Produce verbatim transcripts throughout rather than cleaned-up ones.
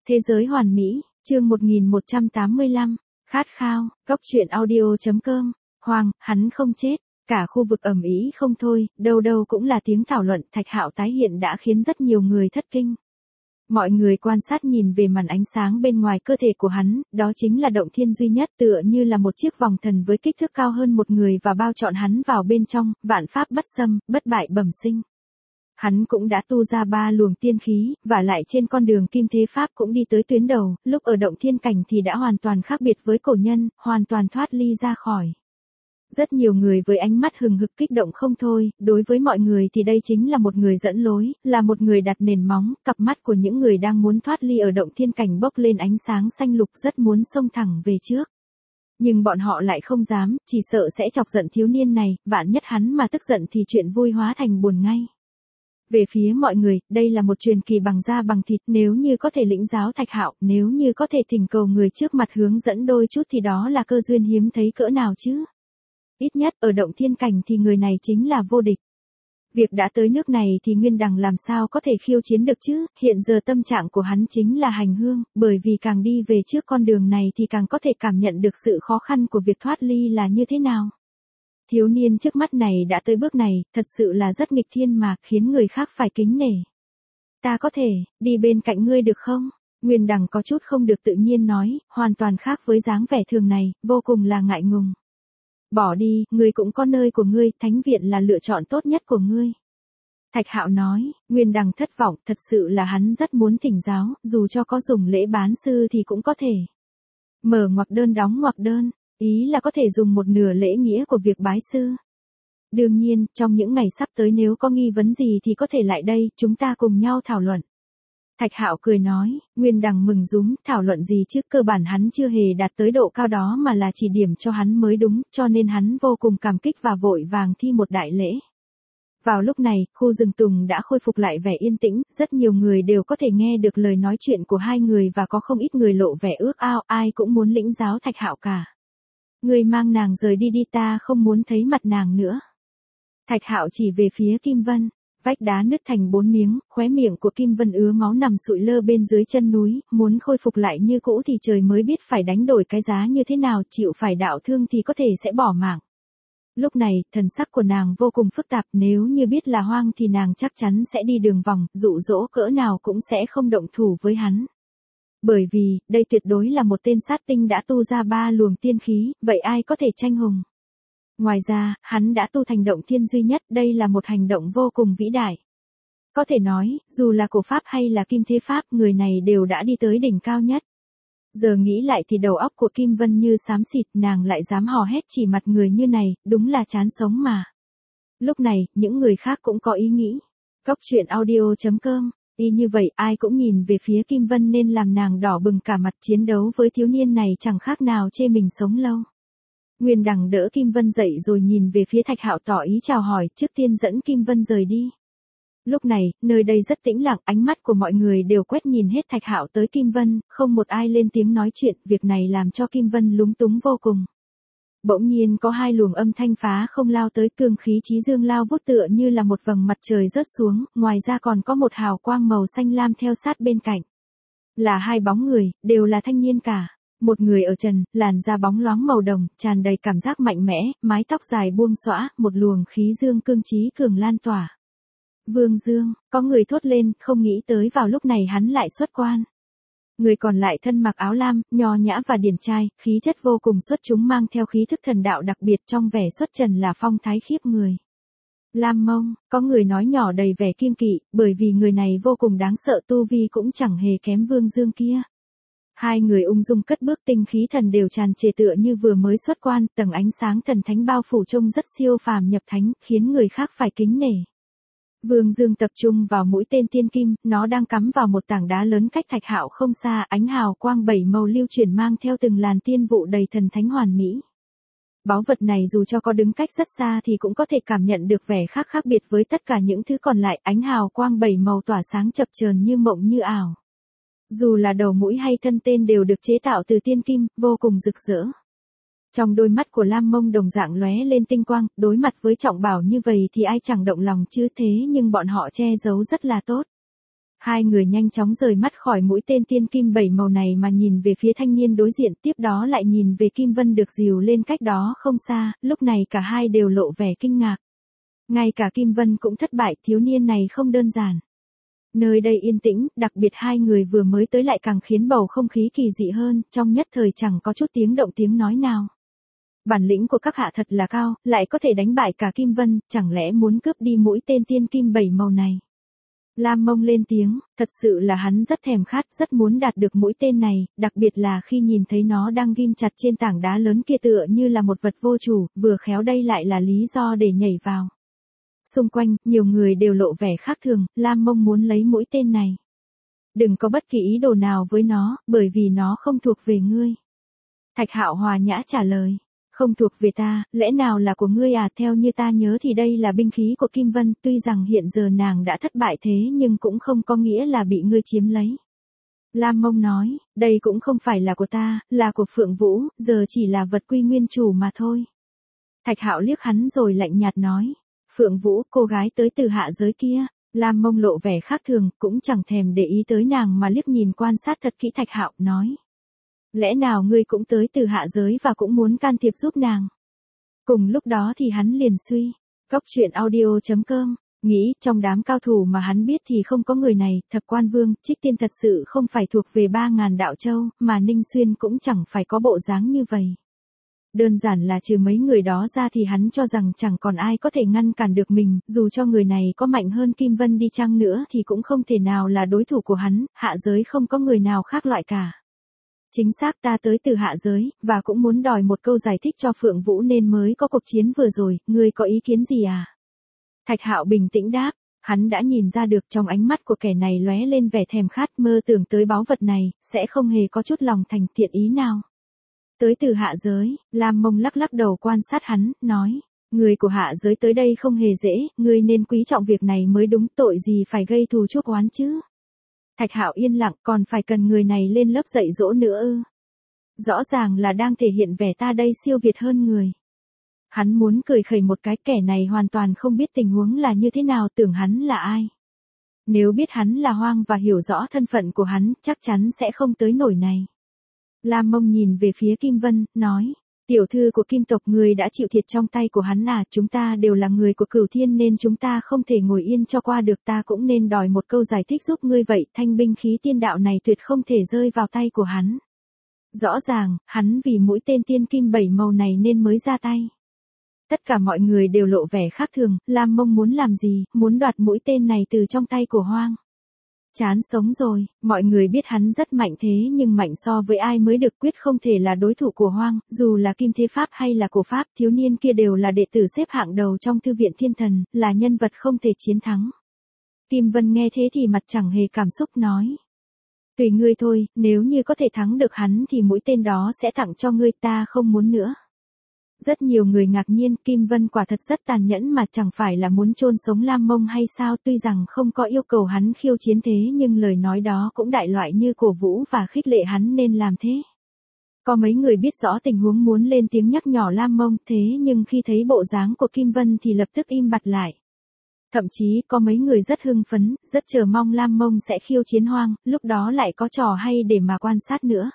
Thế giới hoàn mỹ, chương một nghìn một trăm tám mươi lăm, khát khao, góc truyện audio.com, Hoàng, hắn không chết, cả khu vực ầm ĩ không thôi, đâu đâu cũng là tiếng thảo luận, Thạch Hạo tái hiện đã khiến rất nhiều người thất kinh. Mọi người quan sát nhìn về màn ánh sáng bên ngoài cơ thể của hắn, đó chính là động thiên duy nhất tựa như là một chiếc vòng thần với kích thước cao hơn một người và bao trọn hắn vào bên trong, vạn pháp bất xâm, bất bại bẩm sinh. Hắn cũng đã tu ra ba luồng tiên khí, và lại trên con đường kim thế pháp cũng đi tới tuyến đầu, lúc ở động thiên cảnh thì đã hoàn toàn khác biệt với cổ nhân, hoàn toàn thoát ly ra khỏi. Rất nhiều người với ánh mắt hừng hực kích động không thôi, đối với mọi người thì đây chính là một người dẫn lối, là một người đặt nền móng, cặp mắt của những người đang muốn thoát ly ở động thiên cảnh bốc lên ánh sáng xanh lục rất muốn xông thẳng về trước. Nhưng bọn họ lại không dám, chỉ sợ sẽ chọc giận thiếu niên này, vạn nhất hắn mà tức giận thì chuyện vui hóa thành buồn ngay. Về phía mọi người, đây là một truyền kỳ bằng da bằng thịt, nếu như có thể lĩnh giáo Thạch Hạo, nếu như có thể thỉnh cầu người trước mặt hướng dẫn đôi chút thì đó là cơ duyên hiếm thấy cỡ nào chứ. Ít nhất ở động thiên cảnh thì người này chính là vô địch. Việc đã tới nước này thì Nguyên Đằng làm sao có thể khiêu chiến được chứ, hiện giờ tâm trạng của hắn chính là hành hương, bởi vì càng đi về trước con đường này thì càng có thể cảm nhận được sự khó khăn của việc thoát ly là như thế nào. Thiếu niên trước mắt này đã tới bước này, thật sự là rất nghịch thiên mà, khiến người khác phải kính nể. Ta có thể, đi bên cạnh ngươi được không? Nguyên Đằng có chút không được tự nhiên nói, hoàn toàn khác với dáng vẻ thường này, vô cùng là ngại ngùng. Bỏ đi, ngươi cũng có nơi của ngươi, thánh viện là lựa chọn tốt nhất của ngươi. Thạch Hạo nói, Nguyên Đằng thất vọng, thật sự là hắn rất muốn thỉnh giáo, dù cho có dùng lễ bán sư thì cũng có thể. Mở ngoặc đơn đóng ngoặc đơn, ý là có thể dùng một nửa lễ nghĩa của việc bái sư. Đương nhiên, trong những ngày sắp tới nếu có nghi vấn gì thì có thể lại đây, chúng ta cùng nhau thảo luận. Thạch Hạo cười nói, Nguyên Đằng mừng rúm, thảo luận gì chứ, cơ bản hắn chưa hề đạt tới độ cao đó mà là chỉ điểm cho hắn mới đúng, cho nên hắn vô cùng cảm kích và vội vàng thi một đại lễ. Vào lúc này, khu rừng tùng đã khôi phục lại vẻ yên tĩnh, rất nhiều người đều có thể nghe được lời nói chuyện của hai người và có không ít người lộ vẻ ước ao, ai cũng muốn lĩnh giáo Thạch Hạo cả. Người mang nàng rời đi đi, ta không muốn thấy mặt nàng nữa. Thạch Hạo chỉ về phía Kim Vân. Vách đá nứt thành bốn miếng, khóe miệng của Kim Vân ứa máu nằm sụi lơ bên dưới chân núi, muốn khôi phục lại như cũ thì trời mới biết phải đánh đổi cái giá như thế nào, chịu phải đạo thương thì có thể sẽ bỏ mạng. Lúc này, thần sắc của nàng vô cùng phức tạp, nếu như biết là Hoang thì nàng chắc chắn sẽ đi đường vòng, dụ dỗ cỡ nào cũng sẽ không động thủ với hắn. Bởi vì, đây tuyệt đối là một tên sát tinh đã tu ra ba luồng tiên khí, vậy ai có thể tranh hùng. Ngoài ra, hắn đã tu thành động thiên duy nhất, đây là một hành động vô cùng vĩ đại. Có thể nói, dù là cổ pháp hay là kim thế pháp, người này đều đã đi tới đỉnh cao nhất. Giờ nghĩ lại thì đầu óc của Kim Vân như xám xịt, nàng lại dám hò hét chỉ mặt người như này, đúng là chán sống mà. Lúc này, những người khác cũng có ý nghĩ. Góc truyện audio.com, y như vậy ai cũng nhìn về phía Kim Vân nên làm nàng đỏ bừng cả mặt, chiến đấu với thiếu niên này chẳng khác nào chê mình sống lâu. Nguyên Đằng đỡ Kim Vân dậy rồi nhìn về phía Thạch Hạo tỏ ý chào hỏi, trước tiên dẫn Kim Vân rời đi. Lúc này, nơi đây rất tĩnh lặng, ánh mắt của mọi người đều quét nhìn hết Thạch Hạo tới Kim Vân, không một ai lên tiếng nói chuyện, việc này làm cho Kim Vân lúng túng vô cùng. Bỗng nhiên có hai luồng âm thanh phá không lao tới, cương khí chí dương lao vút tựa như là một vầng mặt trời rớt xuống, ngoài ra còn có một hào quang màu xanh lam theo sát bên cạnh. Là hai bóng người, đều là thanh niên cả. Một người ở trần, làn da bóng loáng màu đồng, tràn đầy cảm giác mạnh mẽ, mái tóc dài buông xõa, một luồng khí dương cương trí cường lan tỏa. Vương Dương, có người thốt lên, không nghĩ tới vào lúc này hắn lại xuất quan. Người còn lại thân mặc áo lam, nho nhã và điển trai, khí chất vô cùng xuất chúng, mang theo khí thức thần đạo đặc biệt, trong vẻ xuất trần là phong thái khiếp người. Lam Mông, có người nói nhỏ đầy vẻ kiêng kỵ, bởi vì người này vô cùng đáng sợ, tu vi cũng chẳng hề kém Vương Dương kia. Hai người ung dung cất bước, tinh khí thần đều tràn trề tựa như vừa mới xuất quan, tầng ánh sáng thần thánh bao phủ trông rất siêu phàm nhập thánh, khiến người khác phải kính nể. Vương Dương tập trung vào mũi tên tiên kim, nó đang cắm vào một tảng đá lớn cách Thạch Hạo không xa, ánh hào quang bảy màu lưu chuyển mang theo từng làn tiên vụ đầy thần thánh hoàn mỹ. Báu vật này dù cho có đứng cách rất xa thì cũng có thể cảm nhận được vẻ khác khác biệt với tất cả những thứ còn lại, ánh hào quang bảy màu tỏa sáng chập chờn như mộng như ảo. Dù là đầu mũi hay thân tên đều được chế tạo từ tiên kim, vô cùng rực rỡ. Trong đôi mắt của Lam Mông đồng dạng lóe lên tinh quang, đối mặt với trọng bảo như vậy thì ai chẳng động lòng chứ, thế nhưng bọn họ che giấu rất là tốt. Hai người nhanh chóng rời mắt khỏi mũi tên tiên kim bảy màu này mà nhìn về phía thanh niên đối diện, tiếp đó lại nhìn về Kim Vân được dìu lên cách đó không xa, lúc này cả hai đều lộ vẻ kinh ngạc. Ngay cả Kim Vân cũng thất bại, thiếu niên này không đơn giản. Nơi đây yên tĩnh, đặc biệt hai người vừa mới tới lại càng khiến bầu không khí kỳ dị hơn, trong nhất thời chẳng có chút tiếng động tiếng nói nào. Bản lĩnh của các hạ thật là cao, lại có thể đánh bại cả Kim Vân, chẳng lẽ muốn cướp đi mũi tên tiên kim bảy màu này. Lam Mông lên tiếng, thật sự là hắn rất thèm khát, rất muốn đạt được mũi tên này, đặc biệt là khi nhìn thấy nó đang ghim chặt trên tảng đá lớn kia tựa như là một vật vô chủ, vừa khéo đây lại là lý do để nhảy vào. Xung quanh, nhiều người đều lộ vẻ khác thường, Lam Mông muốn lấy mũi tên này. Đừng có bất kỳ ý đồ nào với nó, bởi vì nó không thuộc về ngươi. Thạch Hạo hòa nhã trả lời. Không thuộc về ta, lẽ nào là của ngươi à? Theo như ta nhớ thì đây là binh khí của Kim Vân, tuy rằng hiện giờ nàng đã thất bại thế nhưng cũng không có nghĩa là bị ngươi chiếm lấy. Lam Mông nói, đây cũng không phải là của ta, là của Phượng Vũ, giờ chỉ là vật quy nguyên chủ mà thôi. Thạch Hạo liếc hắn rồi lạnh nhạt nói, Phượng Vũ, cô gái tới từ hạ giới kia. Lam Mông lộ vẻ khác thường, cũng chẳng thèm để ý tới nàng mà liếc nhìn quan sát thật kỹ Thạch Hạo, nói. Lẽ nào ngươi cũng tới từ hạ giới và cũng muốn can thiệp giúp nàng? Cùng lúc đó thì hắn liền suy. Góc truyện audio chấm com, nghĩ trong đám cao thủ mà hắn biết thì không có người này, Thập Quan Vương, Trích Tiên thật sự không phải thuộc về ba ngàn đạo châu, mà Ninh Xuyên cũng chẳng phải có bộ dáng như vậy. Đơn giản là trừ mấy người đó ra thì hắn cho rằng chẳng còn ai có thể ngăn cản được mình, dù cho người này có mạnh hơn Kim Vân đi chăng nữa thì cũng không thể nào là đối thủ của hắn, hạ giới không có người nào khác loại cả. Chính xác, ta tới từ hạ giới, và cũng muốn đòi một câu giải thích cho Phượng Vũ nên mới có cuộc chiến vừa rồi, ngươi có ý kiến gì à? Thạch Hạo bình tĩnh đáp, hắn đã nhìn ra được trong ánh mắt của kẻ này lóe lên vẻ thèm khát, mơ tưởng tới báu vật này, sẽ không hề có chút lòng thành thiện ý nào. Tới từ hạ giới, Lam Mông lắc lắc đầu quan sát hắn, nói, người của hạ giới tới đây không hề dễ, ngươi nên quý trọng việc này mới đúng, tội gì phải gây thù chuốc oán chứ. Thạch Hạo yên lặng, còn phải cần người này lên lớp dạy dỗ nữa ư? Rõ ràng là đang thể hiện vẻ ta đây siêu việt hơn người. Hắn muốn cười khẩy một cái, kẻ này hoàn toàn không biết tình huống là như thế nào, tưởng hắn là ai. Nếu biết hắn là Hoang và hiểu rõ thân phận của hắn, chắc chắn sẽ không tới nổi này. Lam Mông nhìn về phía Kim Vân, nói, tiểu thư của Kim tộc, người đã chịu thiệt trong tay của hắn à? Chúng ta đều là người của Cửu Thiên nên chúng ta không thể ngồi yên cho qua được, ta cũng nên đòi một câu giải thích giúp ngươi vậy, thanh binh khí tiên đạo này tuyệt không thể rơi vào tay của hắn. Rõ ràng, hắn vì mũi tên tiên kim bảy màu này nên mới ra tay. Tất cả mọi người đều lộ vẻ khác thường, Lam Mông muốn làm gì, muốn đoạt mũi tên này từ trong tay của Hoang. Chán sống rồi, mọi người biết hắn rất mạnh thế nhưng mạnh so với ai mới được, quyết không thể là đối thủ của Hoang, dù là Kim Thế Pháp hay là Cổ Pháp, thiếu niên kia đều là đệ tử xếp hạng đầu trong thư viện thiên thần, là nhân vật không thể chiến thắng. Kim Vân nghe thế thì mặt chẳng hề cảm xúc, nói. Tùy ngươi thôi, nếu như có thể thắng được hắn thì mũi tên đó sẽ tặng cho ngươi, ta không muốn nữa. Rất nhiều người ngạc nhiên, Kim Vân quả thật rất tàn nhẫn mà chẳng phải là muốn chôn sống Lam Mông hay sao, tuy rằng không có yêu cầu hắn khiêu chiến thế nhưng lời nói đó cũng đại loại như cổ vũ và khích lệ hắn nên làm thế. Có mấy người biết rõ tình huống muốn lên tiếng nhắc nhở Lam Mông, thế nhưng khi thấy bộ dáng của Kim Vân thì lập tức im bặt lại. Thậm chí có mấy người rất hưng phấn, rất chờ mong Lam Mông sẽ khiêu chiến Hoang, lúc đó lại có trò hay để mà quan sát nữa.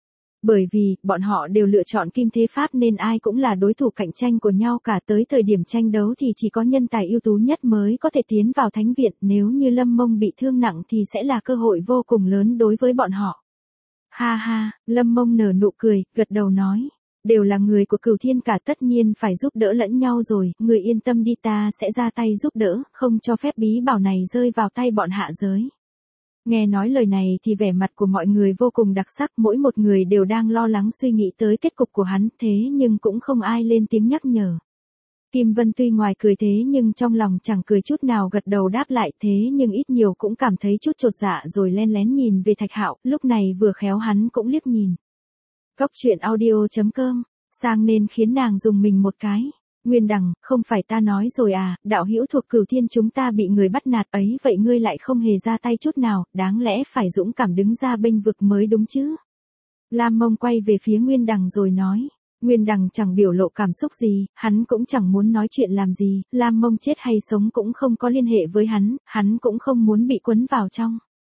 Bởi vì, bọn họ đều lựa chọn Kim Thế Pháp nên ai cũng là đối thủ cạnh tranh của nhau cả, tới thời điểm tranh đấu thì chỉ có nhân tài ưu tú nhất mới có thể tiến vào thánh viện, nếu như Lâm Mông bị thương nặng thì sẽ là cơ hội vô cùng lớn đối với bọn họ. Ha ha, Lâm Mông nở nụ cười, gật đầu nói, đều là người của Cửu Thiên cả, tất nhiên phải giúp đỡ lẫn nhau rồi, người yên tâm đi, ta sẽ ra tay giúp đỡ, không cho phép bí bảo này rơi vào tay bọn hạ giới. Nghe nói lời này thì vẻ mặt của mọi người vô cùng đặc sắc, mỗi một người đều đang lo lắng suy nghĩ tới kết cục của hắn, thế nhưng cũng không ai lên tiếng nhắc nhở. Kim Vân tuy ngoài cười thế nhưng trong lòng chẳng cười chút nào, gật đầu đáp lại, thế nhưng ít nhiều cũng cảm thấy chút chột dạ rồi len lén nhìn về Thạch Hạo, lúc này vừa khéo hắn cũng liếc nhìn. Góc truyện audio chấm com, sang nên khiến nàng dùng mình một cái. Nguyên Đằng, không phải ta nói rồi à, đạo hữu thuộc Cửu Thiên chúng ta bị người bắt nạt ấy, vậy ngươi lại không hề ra tay chút nào, đáng lẽ phải dũng cảm đứng ra bênh vực mới đúng chứ. Lam Mông quay về phía Nguyên Đằng rồi nói. Nguyên Đằng chẳng biểu lộ cảm xúc gì, hắn cũng chẳng muốn nói chuyện làm gì, Lam Mông chết hay sống cũng không có liên hệ với hắn, hắn cũng không muốn bị quấn vào trong.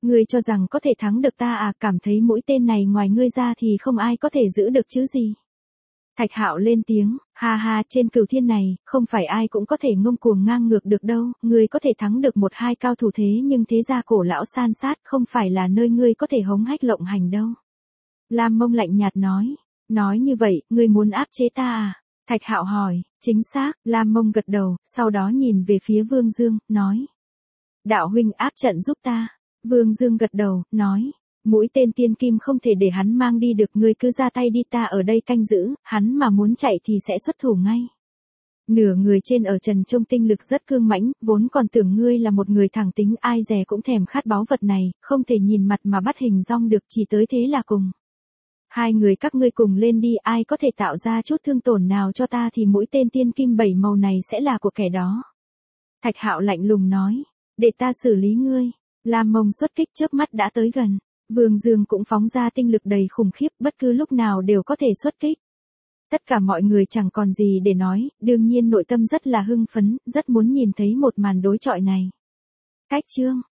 Ngươi cho rằng có thể thắng được ta à, cảm thấy mũi tên này ngoài ngươi ra thì không ai có thể giữ được chứ gì. Thạch Hạo lên tiếng, ha ha, trên cửu thiên này, không phải ai cũng có thể ngông cuồng ngang ngược được đâu, ngươi có thể thắng được một hai cao thủ thế nhưng thế gia cổ lão san sát không phải là nơi ngươi có thể hống hách lộng hành đâu. Lam Mông lạnh nhạt nói, nói như vậy, ngươi muốn áp chế ta à? Thạch Hạo hỏi, chính xác, Lam Mông gật đầu, sau đó nhìn về phía Vương Dương, nói. Đạo huynh áp trận giúp ta. Vương Dương gật đầu, nói. Mũi tên tiên kim không thể để hắn mang đi được, ngươi cứ ra tay đi, ta ở đây canh giữ, hắn mà muốn chạy thì sẽ xuất thủ ngay. Nửa người trên ở Trần Trung tinh lực rất cương mãnh, vốn còn tưởng ngươi là một người thẳng tính, ai dè cũng thèm khát báu vật này, không thể nhìn mặt mà bắt hình dong được, chỉ tới thế là cùng. Hai người các ngươi cùng lên đi, ai có thể tạo ra chút thương tổn nào cho ta thì mũi tên tiên kim bảy màu này sẽ là của kẻ đó. Thạch Hạo lạnh lùng nói, để ta xử lý ngươi. Lam Mông xuất kích chớp mắt đã tới gần. Vương Dương cũng phóng ra tinh lực đầy khủng khiếp, bất cứ lúc nào đều có thể xuất kích. Tất cả mọi người chẳng còn gì để nói, đương nhiên nội tâm rất là hưng phấn, rất muốn nhìn thấy một màn đối chọi này. Cách chương